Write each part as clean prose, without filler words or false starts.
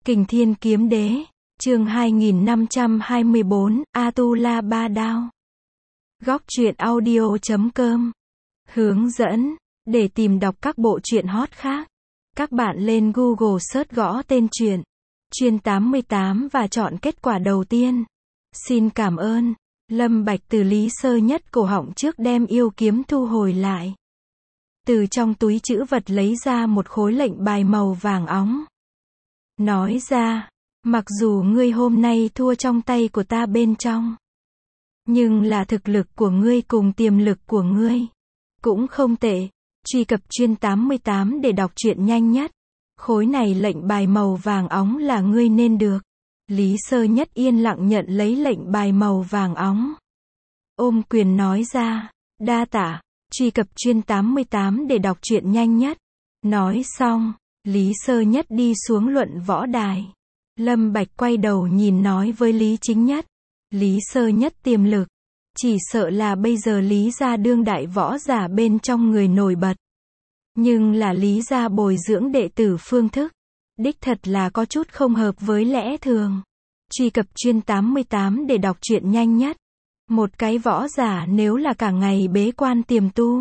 Kình Thiên Kiếm Đế, chương 2524, Atula Ba Đao. Góc truyện audio.com. Hướng dẫn, để tìm đọc các bộ truyện hot khác, các bạn lên Google search gõ tên truyện Chuyên 88 và chọn kết quả đầu tiên. Xin cảm ơn. Lâm Bạch từ Lý Sơ Nhất cổ họng trước đem yêu kiếm thu hồi lại. Từ trong túi trữ vật lấy ra một khối lệnh bài màu vàng óng. Nói ra, mặc dù ngươi hôm nay thua trong tay của ta bên trong, nhưng là thực lực của ngươi cùng tiềm lực của ngươi cũng không tệ. Truy cập Chuyên 88 để đọc truyện nhanh nhất. Khối này lệnh bài màu vàng óng là ngươi nên được. Lý Sơ Nhất yên lặng nhận lấy lệnh bài màu vàng óng. Ôm quyền nói ra, đa tạ. Truy cập Chuyên 88 để đọc truyện nhanh nhất. Nói xong, Lý Sơ Nhất đi xuống luận võ đài. Lâm Bạch quay đầu nhìn nói với Lý Chính Nhất. Lý Sơ Nhất tiềm lực, chỉ sợ là bây giờ Lý gia đương đại võ giả bên trong người nổi bật. Nhưng là Lý gia bồi dưỡng đệ tử phương thức, đích thật là có chút không hợp với lẽ thường. Truy cập Chuyên 88 để đọc truyện nhanh nhất. Một cái võ giả nếu là cả ngày bế quan tiềm tu,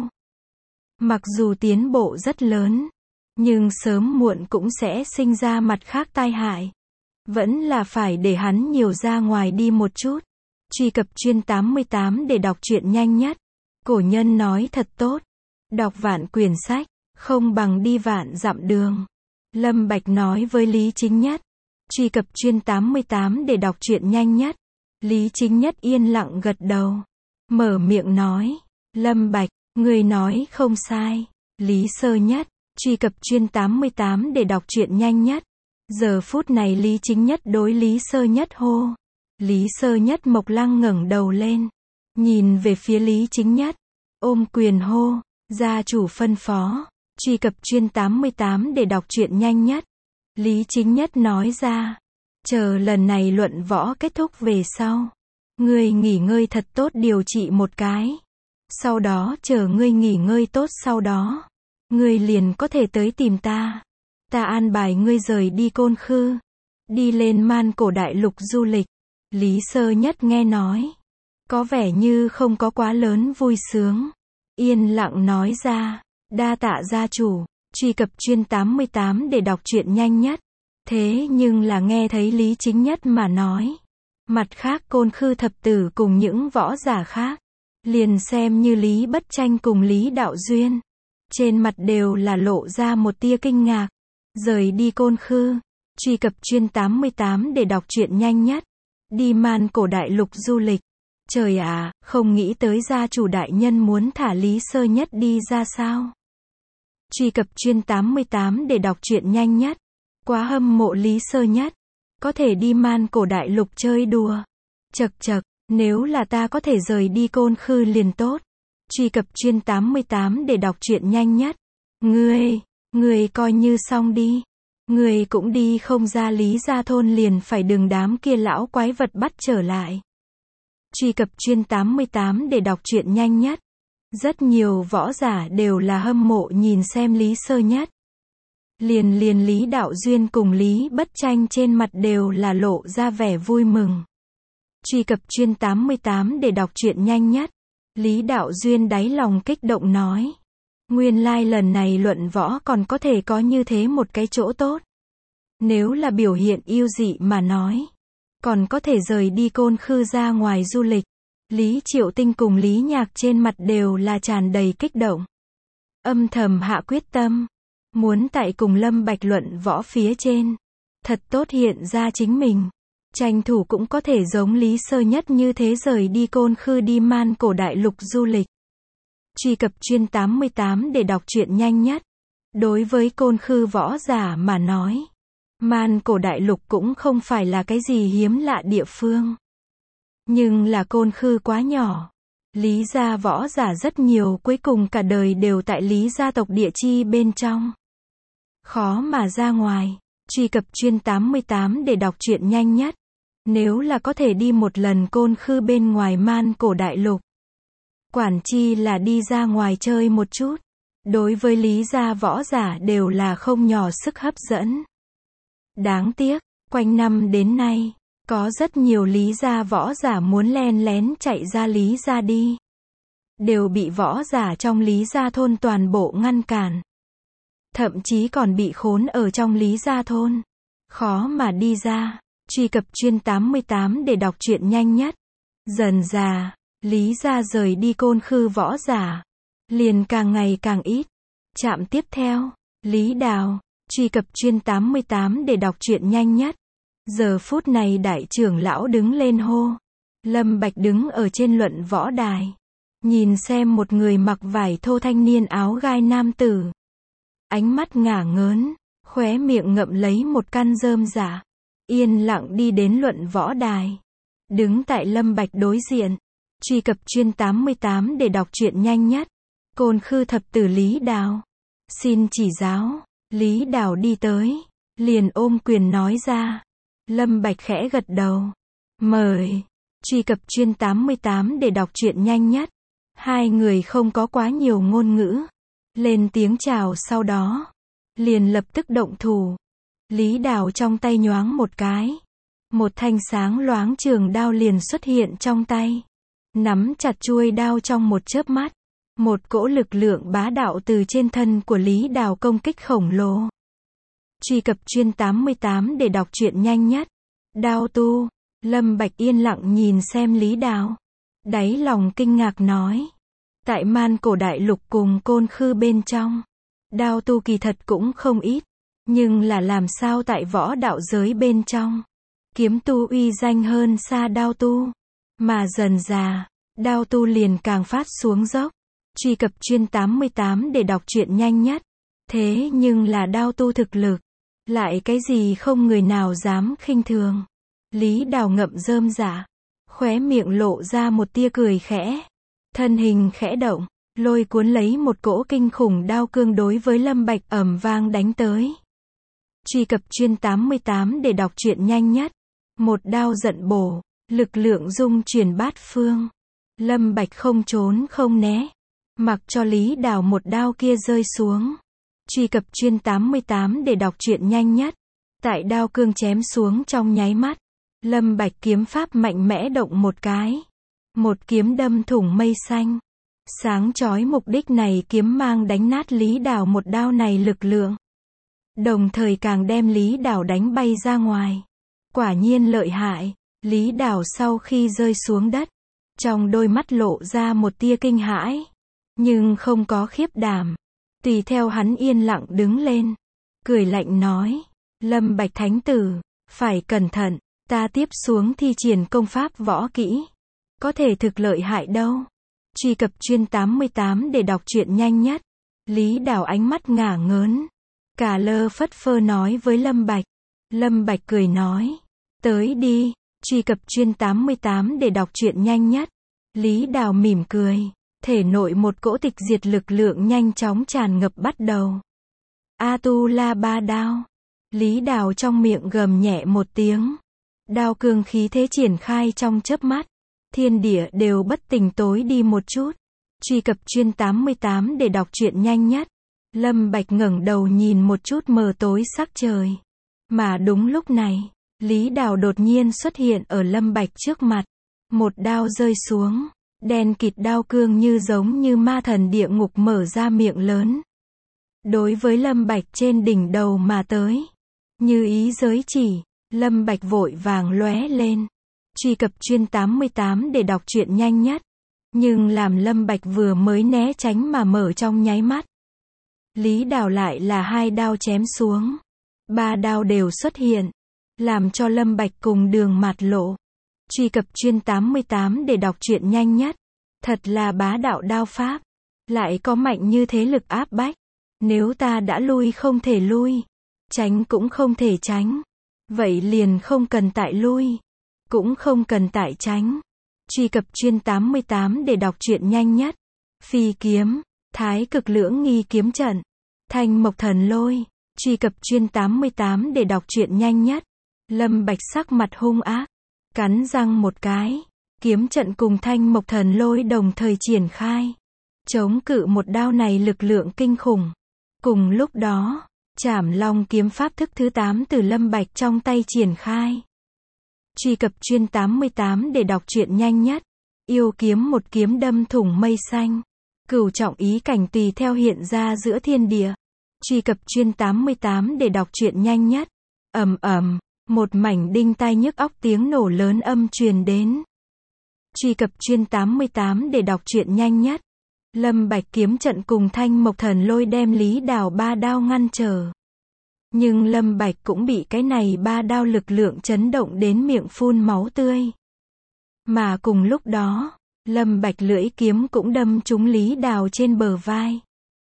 mặc dù tiến bộ rất lớn, nhưng sớm muộn cũng sẽ sinh ra mặt khác tai hại. Vẫn là phải để hắn nhiều ra ngoài đi một chút. Truy cập Chuyên 88 để đọc truyện nhanh nhất. Cổ nhân nói thật tốt, đọc vạn quyển sách, không bằng đi vạn dặm đường. Lâm Bạch nói với Lý Chính Nhất. Truy cập Chuyên 88 để đọc truyện nhanh nhất. Lý Chính Nhất yên lặng gật đầu, mở miệng nói, Lâm Bạch, người nói không sai. Lý Sơ Nhất. Truy cập Chuyên 88 để đọc truyện nhanh nhất. Giờ phút này Lý Chính Nhất đối Lý Sơ Nhất hô. Lý Sơ Nhất Mộc Lăng ngẩng đầu lên, nhìn về phía Lý Chính Nhất, ôm quyền hô, gia chủ phân phó. Truy cập Chuyên 88 để đọc truyện nhanh nhất. Lý Chính Nhất nói ra, chờ lần này luận võ kết thúc về sau, ngươi nghỉ ngơi thật tốt điều trị một cái. Sau đó chờ ngươi nghỉ ngơi tốt sau đó, ngươi liền có thể tới tìm ta. Ta an bài ngươi rời đi Côn Khư, đi lên Man Cổ Đại Lục du lịch. Lý Sơ Nhất nghe nói, có vẻ như không có quá lớn vui sướng, yên lặng nói ra, đa tạ gia chủ. Truy cập Chuyên 88 để đọc truyện nhanh nhất. Thế nhưng là nghe thấy Lý Chính Nhất mà nói, mặt khác Côn Khư thập tử cùng những võ giả khác, liền xem như Lý Bất Tranh cùng Lý Đạo Duyên, trên mặt đều là lộ ra một tia kinh ngạc. Rời đi Côn Khư. Truy cập Chuyên 88 để đọc truyện nhanh nhất. Đi Man Cổ Đại Lục du lịch. Trời ạ, không nghĩ tới gia chủ đại nhân muốn thả Lý Sơ Nhất đi ra sao? Truy cập Chuyên 88 để đọc truyện nhanh nhất. Quá hâm mộ Lý Sơ Nhất, có thể đi Man Cổ Đại Lục chơi đùa. Chậc chậc, nếu là ta có thể rời đi Côn Khư liền tốt. Truy cập Chuyên 88 để đọc truyện nhanh nhất. Ngươi coi như xong đi. Ngươi cũng đi không ra Lý gia thôn liền phải đừng đám kia lão quái vật bắt trở lại. Truy cập Chuyên 88 để đọc truyện nhanh nhất. Rất nhiều võ giả đều là hâm mộ nhìn xem Lý Sơ Nhất. Liền Lý Đạo Duyên cùng Lý Bất Tranh trên mặt đều là lộ ra vẻ vui mừng. Truy cập Chuyên 88 để đọc truyện nhanh nhất. Lý Đạo Duyên đáy lòng kích động nói, nguyên lai lần này luận võ còn có thể có như thế một cái chỗ tốt. Nếu là biểu hiện yêu dị mà nói, còn có thể rời đi Côn Khư ra ngoài du lịch. Lý Triệu Tinh cùng Lý Nhạc trên mặt đều là tràn đầy kích động. Âm thầm hạ quyết tâm, muốn tại cùng Lâm Bạch luận võ phía trên, thật tốt hiện ra chính mình. Tranh thủ cũng có thể giống Lý Sơ Nhất như thế rời đi Côn Khư đi Man Cổ Đại Lục du lịch. Truy cập Chuyên 88 để đọc truyện nhanh nhất. Đối với Côn Khư võ giả mà nói, Man Cổ Đại Lục cũng không phải là cái gì hiếm lạ địa phương. Nhưng là Côn Khư quá nhỏ. Lý gia võ giả rất nhiều cuối cùng cả đời đều tại Lý gia tộc địa chi bên trong. Khó mà ra ngoài. Truy cập Chuyên 88 để đọc truyện nhanh nhất. Nếu là có thể đi một lần Côn Khư bên ngoài Man Cổ Đại Lục, quản chi là đi ra ngoài chơi một chút. Đối với Lý gia võ giả đều là không nhỏ sức hấp dẫn. Đáng tiếc, Quanh năm đến nay, có rất nhiều Lý gia võ giả muốn len lén chạy ra Lý gia đi. Đều bị võ giả trong Lý gia thôn toàn bộ ngăn cản. Thậm chí còn bị khốn ở trong Lý gia thôn. Khó mà đi ra. Truy cập chuyên 88 để đọc truyện nhanh nhất. Dần dà, Lý gia rời đi Côn Khư võ giả. Liền càng ngày càng ít. Trạm tiếp theo, Lý Đào. Truy cập chuyên 88 để đọc truyện nhanh nhất. Giờ phút này đại trưởng lão đứng lên hô. Lâm Bạch đứng ở trên luận võ đài. Nhìn xem một người mặc vải thô thanh niên áo gai nam tử. Ánh mắt ngả ngớn, khóe miệng ngậm lấy một căn rơm rả. Yên lặng đi đến luận võ đài. Đứng tại Lâm Bạch đối diện. Truy cập chuyên 88 để đọc truyện nhanh nhất. Côn Khư thập tử Lý Đào. Xin chỉ giáo. Lý Đào đi tới. Liền ôm quyền nói ra. Lâm Bạch khẽ gật đầu. Mời. Truy cập chuyên 88 để đọc truyện nhanh nhất. Hai người không có quá nhiều ngôn ngữ. Lên tiếng chào sau đó. Liền lập tức động thủ. Lý Đào trong tay nhoáng một cái. Một thanh sáng loáng trường đao liền xuất hiện trong tay. Nắm chặt chuôi đao trong một chớp mắt. Một cỗ lực lượng bá đạo từ trên thân của Lý Đào công kích khổng lồ. Truy cập chuyên 88 để đọc truyện nhanh nhất. Đao tu. Lâm Bạch yên lặng nhìn xem Lý Đào. Đáy lòng kinh ngạc nói. Tại Man Cổ Đại Lục cùng Côn Khư bên trong. Đao tu kỳ thật cũng không ít. Nhưng là làm sao tại võ đạo giới bên trong. Kiếm tu uy danh hơn xa đao tu. Mà dần dà, đao tu liền càng phát xuống dốc. Truy cập chuyên 88 để đọc truyện nhanh nhất. Thế nhưng là đao tu thực lực. Lại cái gì không người nào dám khinh thường. Lý Đào ngậm rơm rả. Khóe miệng lộ ra một tia cười khẽ. Thân hình khẽ động. Lôi cuốn lấy một cỗ kinh khủng đao cương đối với Lâm Bạch ầm vang đánh tới. Truy cập chuyên 88 để đọc truyện nhanh nhất. Một đao giận bổ. Lực lượng dung chuyển bát phương. Lâm Bạch không trốn không né. Mặc cho Lý Đào một đao kia rơi xuống. Truy cập chuyên 88 để đọc truyện nhanh nhất. Tại đao cương chém xuống trong nháy mắt. Lâm Bạch kiếm pháp mạnh mẽ động một cái. Một kiếm đâm thủng mây xanh. Sáng chói mục đích này kiếm mang đánh nát Lý Đào một đao này lực lượng. Đồng thời càng đem Lý Đào đánh bay ra ngoài. Quả nhiên lợi hại. Lý Đào sau khi rơi xuống đất. Trong đôi mắt lộ ra một tia kinh hãi. Nhưng không có khiếp đảm. Tùy theo hắn yên lặng đứng lên. Cười lạnh nói. Lâm Bạch thánh tử. Phải cẩn thận. Ta tiếp xuống thi triển công pháp võ kỹ. Có thể thực lợi hại đâu. Truy cập chuyên 88 để đọc truyện nhanh nhất. Lý Đào ánh mắt ngả ngớn. Cả lơ phất phơ nói với Lâm Bạch. Lâm Bạch cười nói. Tới đi. Truy cập chuyên 88 để đọc truyện nhanh nhất. Lý Đào mỉm cười. Thể nội một cỗ tịch diệt lực lượng nhanh chóng tràn ngập bắt đầu. A-tu-la ba đao. Lý Đào trong miệng gầm nhẹ một tiếng. Đao cương khí thế triển khai trong chớp mắt. Thiên địa đều bất tỉnh tối đi một chút. Truy cập chuyên 88 để đọc truyện nhanh nhất. Lâm Bạch ngẩng đầu nhìn một chút mờ tối sắc trời. Mà đúng lúc này, Lý Đào đột nhiên xuất hiện ở Lâm Bạch trước mặt. Một đao rơi xuống. Đen kịt đao cương như giống như ma thần địa ngục mở ra miệng lớn. Đối với Lâm Bạch trên đỉnh đầu mà tới. Như ý giới chỉ, Lâm Bạch vội vàng lóe lên. Truy cập chuyên 88 để đọc truyện nhanh nhất. Nhưng làm Lâm Bạch vừa mới né tránh mà mở trong nháy mắt. Lý Đào lại là hai đao chém xuống. Ba đao đều xuất hiện. Làm cho Lâm Bạch cùng đường mặt lộ. Truy cập chuyên 88 để đọc truyện nhanh nhất. Thật là bá đạo đao pháp. Lại có mạnh như thế lực áp bách. Nếu ta đã lui không thể lui. Tránh cũng không thể tránh. Vậy liền không cần tại lui. Cũng không cần tại tránh. Truy cập chuyên 88 để đọc truyện nhanh nhất. Phi kiếm. Thái cực lưỡng nghi kiếm trận. Thanh mộc thần lôi. Truy cập chuyên 88 để đọc truyện nhanh nhất. Lâm Bạch sắc mặt hung ác. Cắn răng một cái. Kiếm trận cùng thanh mộc thần lôi đồng thời triển khai. Chống cự một đao này lực lượng kinh khủng. Cùng lúc đó, Trảm Long kiếm pháp thức thứ 8 từ Lâm Bạch trong tay triển khai. Truy cập chuyên 88 để đọc truyện nhanh nhất. Yêu kiếm một kiếm đâm thủng mây xanh. Cửu trọng ý cảnh tùy theo hiện ra giữa thiên địa. Truy cập chuyên 88 để đọc truyện nhanh nhất. Ầm ầm, một mảnh đinh tai nhức óc tiếng nổ lớn âm truyền đến. Truy cập chuyên 88 để đọc truyện nhanh nhất. Lâm Bạch kiếm trận cùng Thanh Mộc Thần Lôi đem Lý Đào ba đao ngăn trở. Nhưng Lâm Bạch cũng bị cái này ba đao lực lượng chấn động đến miệng phun máu tươi. Mà cùng lúc đó, Lâm Bạch lưỡi kiếm cũng đâm trúng Lý Đào trên bờ vai.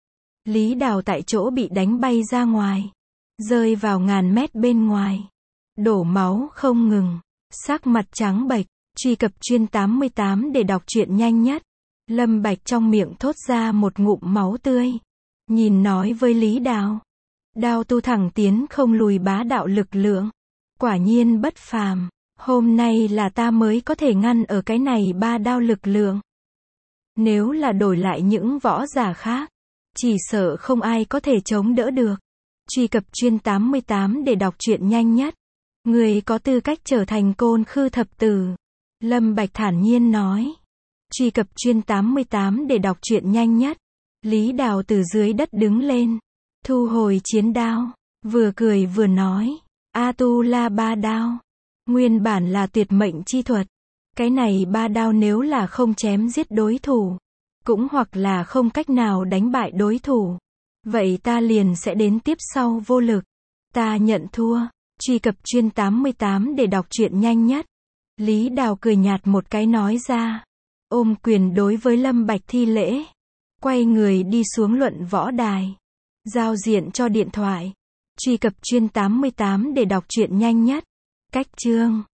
Lý Đào tại chỗ bị đánh bay ra ngoài, rơi vào ngàn mét bên ngoài, đổ máu không ngừng, sắc mặt trắng bệch. Truy cập chuyên 88 để đọc truyện nhanh nhất. Lâm Bạch trong miệng thốt ra một ngụm máu tươi, nhìn nói với Lý Đào, đao tu thẳng tiến không lùi bá đạo lực lượng, quả nhiên bất phàm, hôm nay là ta mới có thể ngăn ở cái này ba đao lực lượng. Nếu là đổi lại những võ giả khác, chỉ sợ không ai có thể chống đỡ được. Truy cập chuyên 88 để đọc truyện nhanh nhất. Người có tư cách trở thành Côn Khư thập tử. Lâm Bạch thản nhiên nói. Truy cập chuyên 88 để đọc truyện nhanh nhất. Lý Đào từ dưới đất đứng lên, thu hồi chiến đao, vừa cười vừa nói, A-tu-la ba đao, nguyên bản là tuyệt mệnh chi thuật. Cái này ba đao nếu là không chém giết đối thủ, cũng hoặc là không cách nào đánh bại đối thủ, vậy ta liền sẽ đến tiếp sau vô lực. Ta nhận thua. Truy cập chuyên 88 để đọc truyện nhanh nhất. Lý Đào cười nhạt một cái nói ra, ôm quyền đối với Lâm Bạch thi lễ, quay người đi xuống luận võ đài, giao diện cho điện thoại. Truy cập chuyên 88 để đọc truyện nhanh nhất. Cách chương